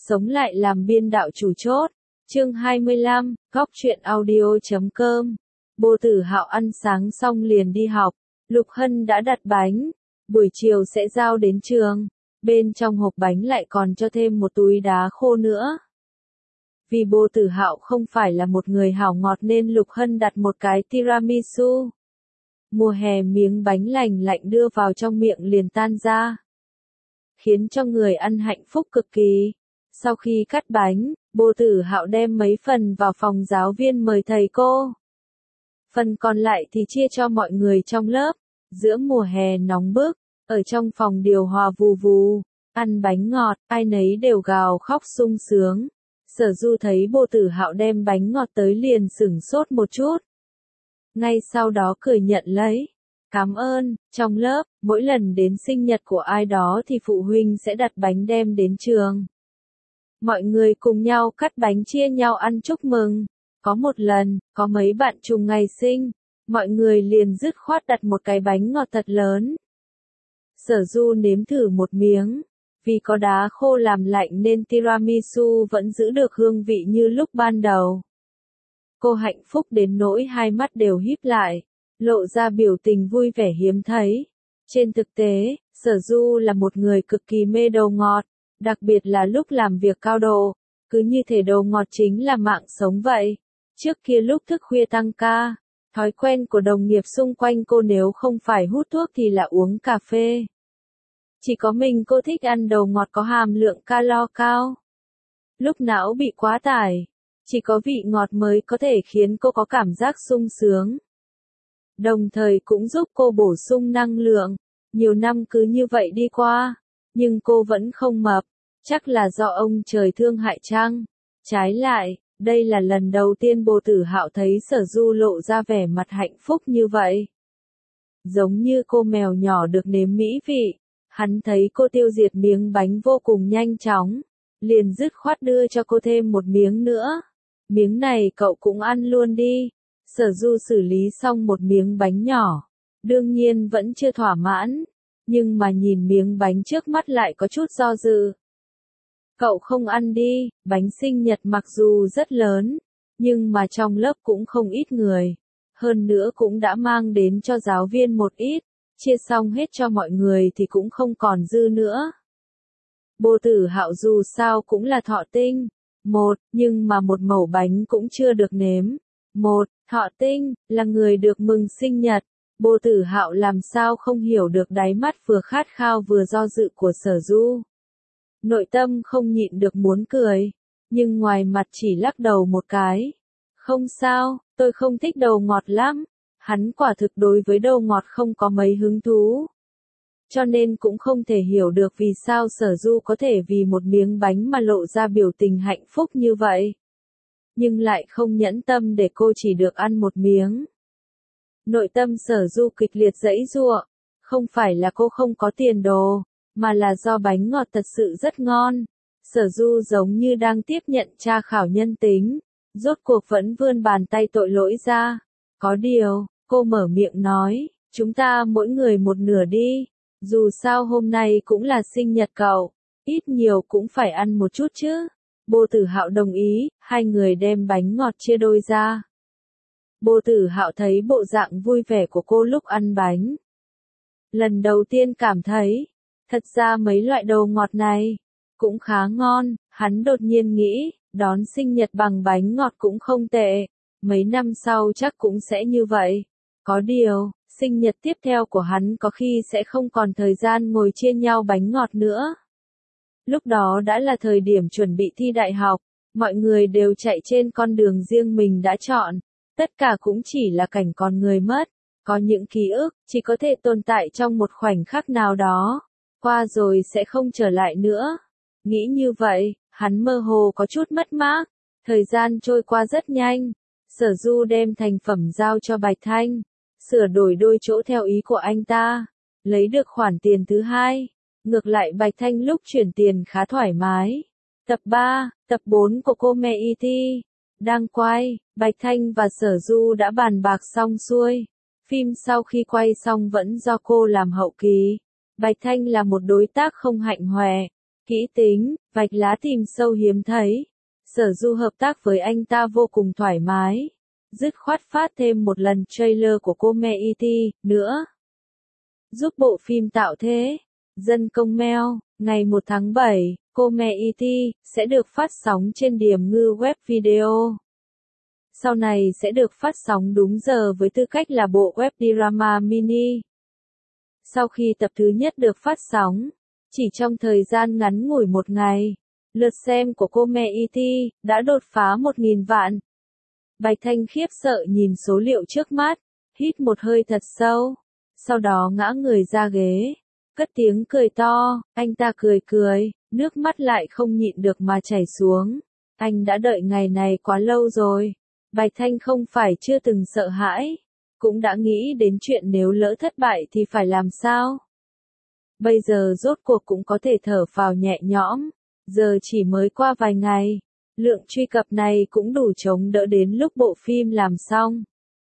sống lại làm biên đạo chủ chốt. Chương 25, Góc truyện audio.com. Bồ Tử Hạo ăn sáng xong liền đi học. Lục Hân đã đặt bánh, buổi chiều sẽ giao đến trường. Bên trong hộp bánh lại còn cho thêm một túi đá khô nữa. Vì Bồ Tử Hạo không phải là một người hảo ngọt nên Lục Hân đặt một cái tiramisu. Mùa hè miếng bánh lành lạnh đưa vào trong miệng liền tan ra, khiến cho người ăn hạnh phúc cực kỳ. Sau khi cắt bánh, Bồ Tử Hạo đem mấy phần vào phòng giáo viên mời thầy cô. Phần còn lại thì chia cho mọi người trong lớp. Giữa mùa hè nóng bức, ở trong phòng điều hòa vù vù, ăn bánh ngọt, ai nấy đều gào khóc sung sướng. Sở Du thấy Bồ Tử Hạo đem bánh ngọt tới liền sửng sốt một chút. Ngay sau đó cười nhận lấy. Cảm ơn. Trong lớp, mỗi lần đến sinh nhật của ai đó thì phụ huynh sẽ đặt bánh đem đến trường. Mọi người cùng nhau cắt bánh chia nhau ăn chúc mừng. Có một lần, có mấy bạn trùng ngày sinh, mọi người liền dứt khoát đặt một cái bánh ngọt thật lớn. Sở Du nếm thử một miếng. Vì có đá khô làm lạnh nên tiramisu vẫn giữ được hương vị như lúc ban đầu. Cô hạnh phúc đến nỗi hai mắt đều híp lại, lộ ra biểu tình vui vẻ hiếm thấy. Trên thực tế, Sở Du là một người cực kỳ mê đồ ngọt, đặc biệt là lúc làm việc cao độ, cứ như thể đồ ngọt chính là mạng sống vậy. Trước kia lúc thức khuya tăng ca, thói quen của đồng nghiệp xung quanh cô nếu không phải hút thuốc thì là uống cà phê. Chỉ có mình cô thích ăn đồ ngọt có hàm lượng calo cao. Lúc não bị quá tải, chỉ có vị ngọt mới có thể khiến cô có cảm giác sung sướng. Đồng thời cũng giúp cô bổ sung năng lượng. Nhiều năm cứ như vậy đi qua, nhưng cô vẫn không mập. Chắc là do ông trời thương hại chăng? Trái lại, đây là lần đầu tiên Bồ Tử Hạo thấy Sở Du lộ ra vẻ mặt hạnh phúc như vậy. Giống như cô mèo nhỏ được nếm mỹ vị. Hắn thấy cô tiêu diệt miếng bánh vô cùng nhanh chóng, liền dứt khoát đưa cho cô thêm một miếng nữa. Miếng này cậu cũng ăn luôn đi. Sở Du xử lý xong một miếng bánh nhỏ, đương nhiên vẫn chưa thỏa mãn, nhưng mà nhìn miếng bánh trước mắt lại có chút do dự. Cậu không ăn đi, bánh sinh nhật mặc dù rất lớn, nhưng mà trong lớp cũng không ít người. Hơn nữa cũng đã mang đến cho giáo viên một ít. Chia xong hết cho mọi người thì cũng không còn dư nữa. Bồ Tử Hạo dù sao cũng là thọ tinh. Nhưng mà một mẩu bánh cũng chưa được nếm. Thọ tinh, là người được mừng sinh nhật. Bồ Tử Hạo làm sao không hiểu được đáy mắt vừa khát khao vừa do dự của Sở Du. Nội tâm không nhịn được muốn cười, nhưng ngoài mặt chỉ lắc đầu một cái. Không sao, tôi không thích đồ ngọt lắm. Hắn quả thực đối với đồ ngọt không có mấy hứng thú. Cho nên cũng không thể hiểu được vì sao Sở Du có thể vì một miếng bánh mà lộ ra biểu tình hạnh phúc như vậy. Nhưng lại không nhẫn tâm để cô chỉ được ăn một miếng. Nội tâm Sở Du kịch liệt giãy giụa. Không phải là cô không có tiền đồ, mà là do bánh ngọt thật sự rất ngon. Sở Du giống như đang tiếp nhận tra khảo nhân tính. Rốt cuộc vẫn vươn bàn tay tội lỗi ra. Có điều, cô mở miệng nói, chúng ta mỗi người một nửa đi. Dù sao hôm nay cũng là sinh nhật cậu, ít nhiều cũng phải ăn một chút chứ. Bồ Tử Hạo đồng ý, hai người đem bánh ngọt chia đôi ra. Bồ Tử Hạo thấy bộ dạng vui vẻ của cô lúc ăn bánh. Lần đầu tiên cảm thấy, thật ra mấy loại đồ ngọt này cũng khá ngon. Hắn đột nhiên nghĩ, đón sinh nhật bằng bánh ngọt cũng không tệ. Mấy năm sau chắc cũng sẽ như vậy. Có điều, sinh nhật tiếp theo của hắn có khi sẽ không còn thời gian ngồi chia nhau bánh ngọt nữa. Lúc đó đã là thời điểm chuẩn bị thi đại học, mọi người đều chạy trên con đường riêng mình đã chọn. Tất cả cũng chỉ là cảnh còn người mất. Có những ký ức, chỉ có thể tồn tại trong một khoảnh khắc nào đó. Qua rồi sẽ không trở lại nữa. Nghĩ như vậy, hắn mơ hồ có chút mất mát. Thời gian trôi qua rất nhanh. Sở Du đem thành phẩm giao cho Bạch Thanh, sửa đổi đôi chỗ theo ý của anh ta, lấy được khoản tiền thứ hai. Ngược lại Bạch Thanh lúc chuyển tiền khá thoải mái. Tập 3, tập 4 của cô mẹ E.T. đang quay, Bạch Thanh và Sở Du đã bàn bạc xong xuôi. Phim sau khi quay xong vẫn do cô làm hậu kỳ. Bạch Thanh là một đối tác không hạnh hoẹ, kỹ tính, vạch lá tìm sâu hiếm thấy. Sở Du hợp tác với anh ta vô cùng thoải mái. Dứt khoát phát thêm một lần trailer của Community nữa. Giúp bộ phim tạo thế. Dân công mail, ngày 1 tháng 7, Community sẽ được phát sóng trên Điểm Ngư Web Video. Sau này sẽ được phát sóng đúng giờ với tư cách là bộ web drama mini. Sau khi tập thứ nhất được phát sóng, chỉ trong thời gian ngắn ngủi một ngày, lượt xem của Community đã đột phá 1.000 vạn. Bạch Thanh khiếp sợ nhìn số liệu trước mắt, hít một hơi thật sâu, sau đó ngã người ra ghế, cất tiếng cười to, anh ta cười, nước mắt lại không nhịn được mà chảy xuống. Anh đã đợi ngày này quá lâu rồi. Bạch Thanh không phải chưa từng sợ hãi, cũng đã nghĩ đến chuyện nếu lỡ thất bại thì phải làm sao. Bây giờ rốt cuộc cũng có thể thở phào nhẹ nhõm, giờ chỉ mới qua vài ngày, lượng truy cập này cũng đủ chống đỡ đến lúc bộ phim làm xong.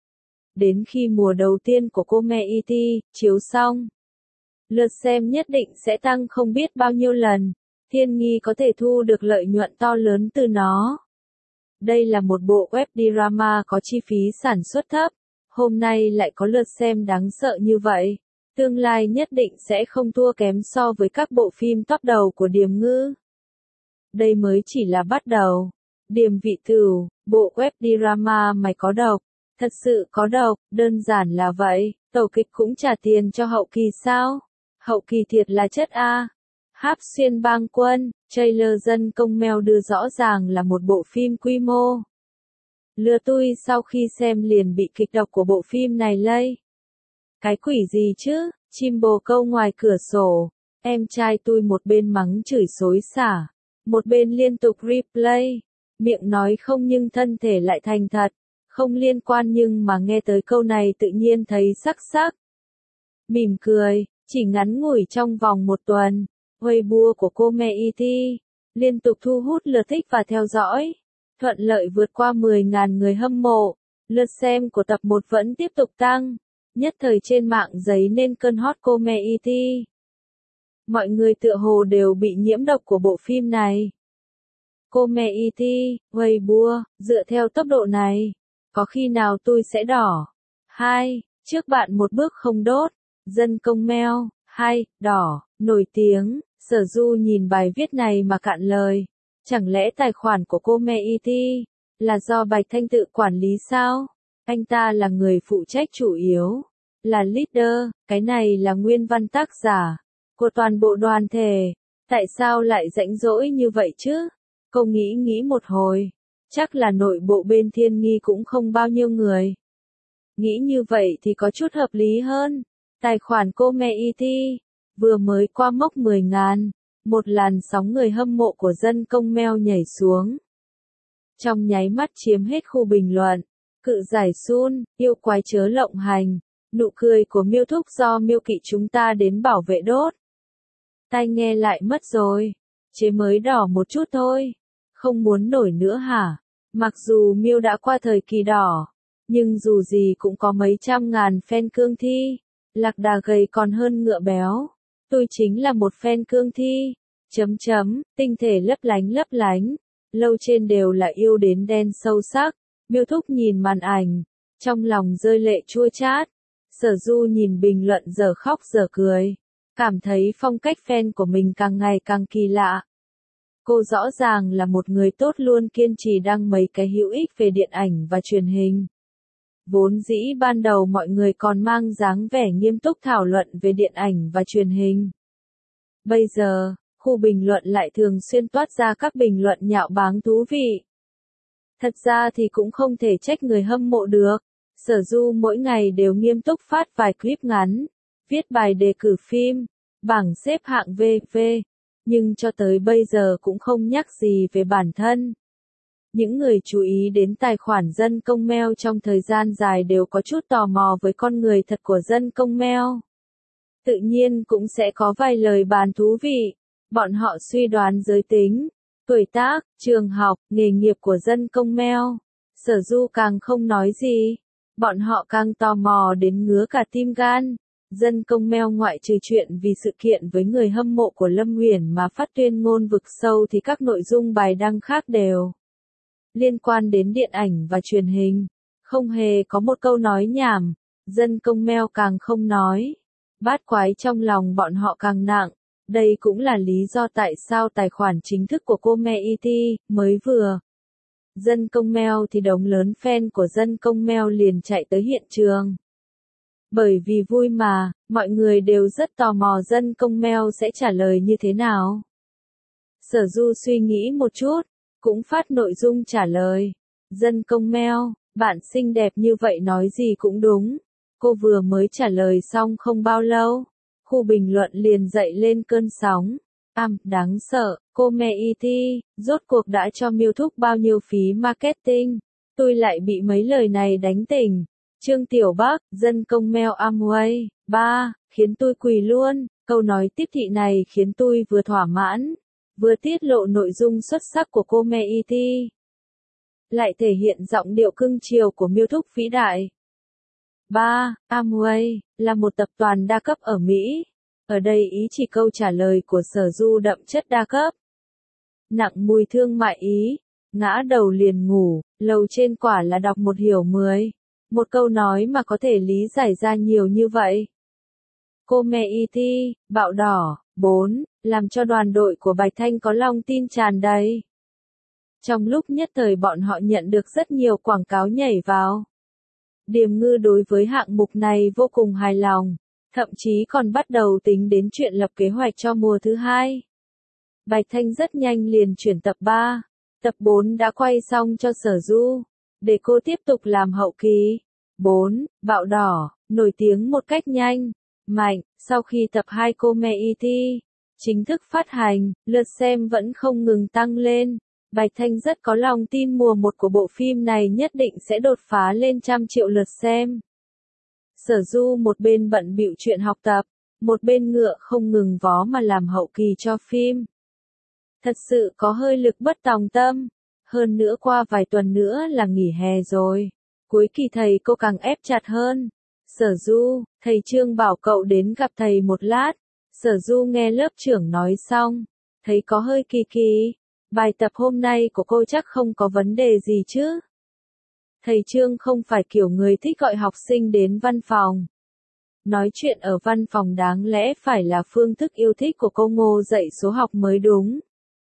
Đến khi mùa đầu tiên của Community chiếu xong, lượt xem nhất định sẽ tăng không biết bao nhiêu lần, Thiên Nghi có thể thu được lợi nhuận to lớn từ nó. Đây là một bộ web drama có chi phí sản xuất thấp, hôm nay lại có lượt xem đáng sợ như vậy, tương lai nhất định sẽ không thua kém so với các bộ phim top đầu của Điểm Ngư. Đây mới chỉ là bắt đầu. Điềm Vị Tửu, bộ web drama mày có độc, thật sự có độc, đơn giản là vậy, tổ kịch cũng trả tiền cho hậu kỳ sao? Hậu kỳ thiệt là chất A. Háp Xuyên Bang Quân, trailer Dân Công Mail đưa rõ ràng là một bộ phim quy mô. Lừa tui sau khi xem liền bị kịch độc của bộ phim này lây. Cái quỷ gì chứ, chim bồ câu ngoài cửa sổ, em trai tui một bên mắng chửi xối xả, một bên liên tục replay, miệng nói không nhưng thân thể lại thành thật, không liên quan nhưng mà nghe tới câu này tự nhiên thấy sắc sắc. Mỉm cười, chỉ ngắn ngủi trong vòng một tuần. Weibo của Community liên tục thu hút lượt thích và theo dõi, thuận lợi vượt qua 10.000 người hâm mộ. Lượt xem của tập 1 vẫn tiếp tục tăng, nhất thời trên mạng dấy nên cơn hot Community. Mọi người tựa hồ đều bị nhiễm độc của bộ phim này. Community, Weibo, dựa theo tốc độ này, có khi nào tôi sẽ đỏ? 2. Trước bạn một bước không đốt. Dân Công Mail. 2. Đỏ, nổi tiếng. Sở Du nhìn bài viết này mà cạn lời. Chẳng lẽ tài khoản của Community là do Bạch Thanh tự quản lý sao? Anh ta là người phụ trách chủ yếu, là leader, cái này là nguyên văn tác giả của toàn bộ đoàn thể. Tại sao lại rãnh rỗi như vậy chứ? Cô nghĩ một hồi, chắc là nội bộ bên Thiên Nghi cũng không bao nhiêu người. Nghĩ như vậy thì có chút hợp lý hơn. Tài khoản Community vừa mới qua mốc 10.000, một làn sóng người hâm mộ của Dân Công Mail nhảy xuống. Trong nháy mắt chiếm hết khu bình luận, cự giải Sun, yêu quái chớ lộng hành, nụ cười của Miêu Thúc do Miêu Kỵ chúng ta đến bảo vệ đốt. Tai nghe lại mất rồi, chế mới đỏ một chút thôi, không muốn nổi nữa hả? Mặc dù Miêu đã qua thời kỳ đỏ, nhưng dù gì cũng có mấy trăm ngàn fan cương thi, lạc đà gầy còn hơn ngựa béo. Tôi chính là một fan cương thi. Tinh thể lấp lánh, lâu trên đều là yêu đến đen sâu sắc. Miêu Thúc nhìn màn ảnh, trong lòng rơi lệ chua chát. Sở Du nhìn bình luận giờ khóc giờ cười, cảm thấy phong cách fan của mình càng ngày càng kỳ lạ. Cô rõ ràng là một người tốt luôn kiên trì đăng mấy cái hữu ích về điện ảnh và truyền hình. Vốn dĩ ban đầu mọi người còn mang dáng vẻ nghiêm túc thảo luận về điện ảnh và truyền hình. Bây giờ, khu bình luận lại thường xuyên toát ra các bình luận nhạo báng thú vị. Thật ra thì cũng không thể trách người hâm mộ được. Sở Du mỗi ngày đều nghiêm túc phát vài clip ngắn, viết bài đề cử phim, bảng xếp hạng VV, nhưng cho tới bây giờ cũng không nhắc gì về bản thân. Những người chú ý đến tài khoản Dân Công Mail trong thời gian dài đều có chút tò mò với con người thật của Dân Công Mail. Tự nhiên cũng sẽ có vài lời bàn thú vị. Bọn họ suy đoán giới tính, tuổi tác, trường học, nghề nghiệp của Dân Công Mail. Sở Du càng không nói gì. Bọn họ càng tò mò đến ngứa cả tim gan. Dân công mail ngoại trừ chuyện vì sự kiện với người hâm mộ của Lâm Uyển mà phát tuyên ngôn vực sâu thì các nội dung bài đăng khác đều liên quan đến điện ảnh và truyền hình. Không hề có một câu nói nhảm, dân công mail càng không nói. Bát quái trong lòng bọn họ càng nặng. Đây cũng là lý do tại sao tài khoản chính thức của cô Me Iti mới vừa dân công mail thì đống lớn fan của dân công mail liền chạy tới hiện trường. Bởi vì vui mà, mọi người đều rất tò mò dân công mail sẽ trả lời như thế nào. Sở Du suy nghĩ một chút, cũng phát nội dung trả lời. Dân công mail, bạn xinh đẹp như vậy nói gì cũng đúng. Cô vừa mới trả lời xong không bao lâu. Khu bình luận liền dậy lên cơn sóng. Đáng sợ, cô Me Iti, rốt cuộc đã cho Miêu Thúc bao nhiêu phí marketing. Tôi lại bị mấy lời này đánh tỉnh. Trương Tiểu Bắc, dân công mail Amway, 3, khiến tôi quỳ luôn. Câu nói tiếp thị này khiến tôi vừa thỏa mãn, vừa tiết lộ nội dung xuất sắc của cô Me Iti. Lại thể hiện giọng điệu cưng chiều của Miêu Thúc vĩ đại. 3. Amway, là một tập đoàn đa cấp ở Mỹ. Ở đây ý chỉ câu trả lời của Sở Du đậm chất đa cấp. Nặng mùi thương mại ý, ngã đầu liền ngủ, lầu trên quả là đọc một hiểu 10. Một câu nói mà có thể lý giải ra nhiều như vậy. Cô Me Iti, bạo đỏ, 4, làm cho đoàn đội của Bạch Thanh có lòng tin tràn đầy. Trong lúc nhất thời bọn họ nhận được rất nhiều quảng cáo nhảy vào. Điềm Ngư đối với hạng mục này vô cùng hài lòng, thậm chí còn bắt đầu tính đến chuyện lập kế hoạch cho mùa thứ 2. Bạch Thanh rất nhanh liền chuyển tập 3, tập 4 đã quay xong cho Sở Du, để cô tiếp tục làm hậu kỳ. 4. Bạo đỏ, nổi tiếng một cách nhanh, mạnh, sau khi tập 2 cô Me Iti chính thức phát hành, lượt xem vẫn không ngừng tăng lên. Bạch Thanh rất có lòng tin mùa 1 của bộ phim này nhất định sẽ đột phá lên 100 triệu lượt xem. Sở Du một bên bận bịu chuyện học tập, một bên ngựa không ngừng vó mà làm hậu kỳ cho phim. Thật sự có hơi lực bất tòng tâm, hơn nữa qua vài tuần nữa là nghỉ hè rồi. Cuối kỳ thầy cô càng ép chặt hơn. Sở Du, thầy Trương bảo cậu đến gặp thầy một lát. Sở Du nghe lớp trưởng nói xong, thấy có hơi kỳ kỳ. Bài tập hôm nay của cô chắc không có vấn đề gì chứ? Thầy Trương không phải kiểu người thích gọi học sinh đến văn phòng. Nói chuyện ở văn phòng đáng lẽ phải là phương thức yêu thích của cô Ngô dạy số học mới đúng.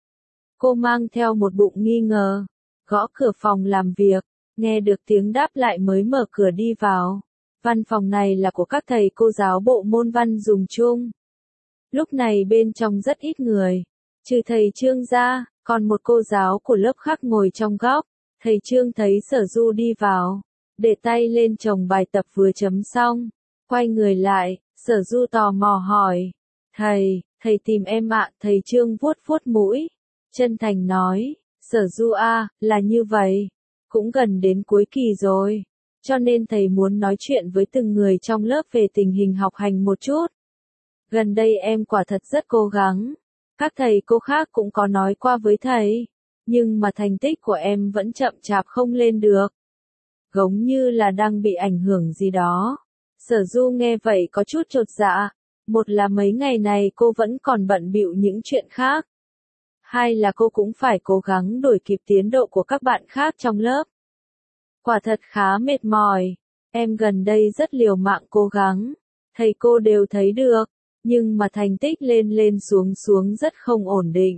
Cô mang theo một bụng nghi ngờ, gõ cửa phòng làm việc, nghe được tiếng đáp lại mới mở cửa đi vào. Văn phòng này là của các thầy cô giáo bộ môn văn dùng chung. Lúc này bên trong rất ít người, trừ thầy Trương ra, còn một cô giáo của lớp khác ngồi trong góc. Thầy Trương thấy Sở Du đi vào, để tay lên chồng bài tập vừa chấm xong, quay người lại, Sở Du tò mò hỏi, thầy tìm em ạ. Thầy Trương vuốt vuốt mũi, chân thành nói, Sở Du là như vậy, cũng gần đến cuối kỳ rồi, cho nên thầy muốn nói chuyện với từng người trong lớp về tình hình học hành một chút. Gần đây em quả thật rất cố gắng, các thầy cô khác cũng có nói qua với thầy, nhưng mà thành tích của em vẫn chậm chạp không lên được. Giống như là đang bị ảnh hưởng gì đó. Sở Du nghe vậy có chút chột dạ. Một là mấy ngày này cô vẫn còn bận bịu những chuyện khác. Hai là cô cũng phải cố gắng đuổi kịp tiến độ của các bạn khác trong lớp. Quả thật khá mệt mỏi. Em gần đây rất liều mạng cố gắng. Thầy cô đều thấy được. Nhưng mà thành tích lên lên xuống xuống rất không ổn định.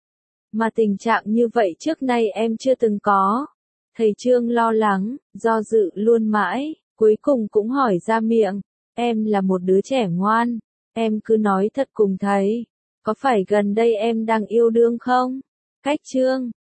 Mà tình trạng như vậy trước nay em chưa từng có. Thầy Trương lo lắng, do dự luôn mãi, cuối cùng cũng hỏi ra miệng. Em là một đứa trẻ ngoan. Em cứ nói thật cùng thầy. Có phải gần đây em đang yêu đương không? Cách Trương,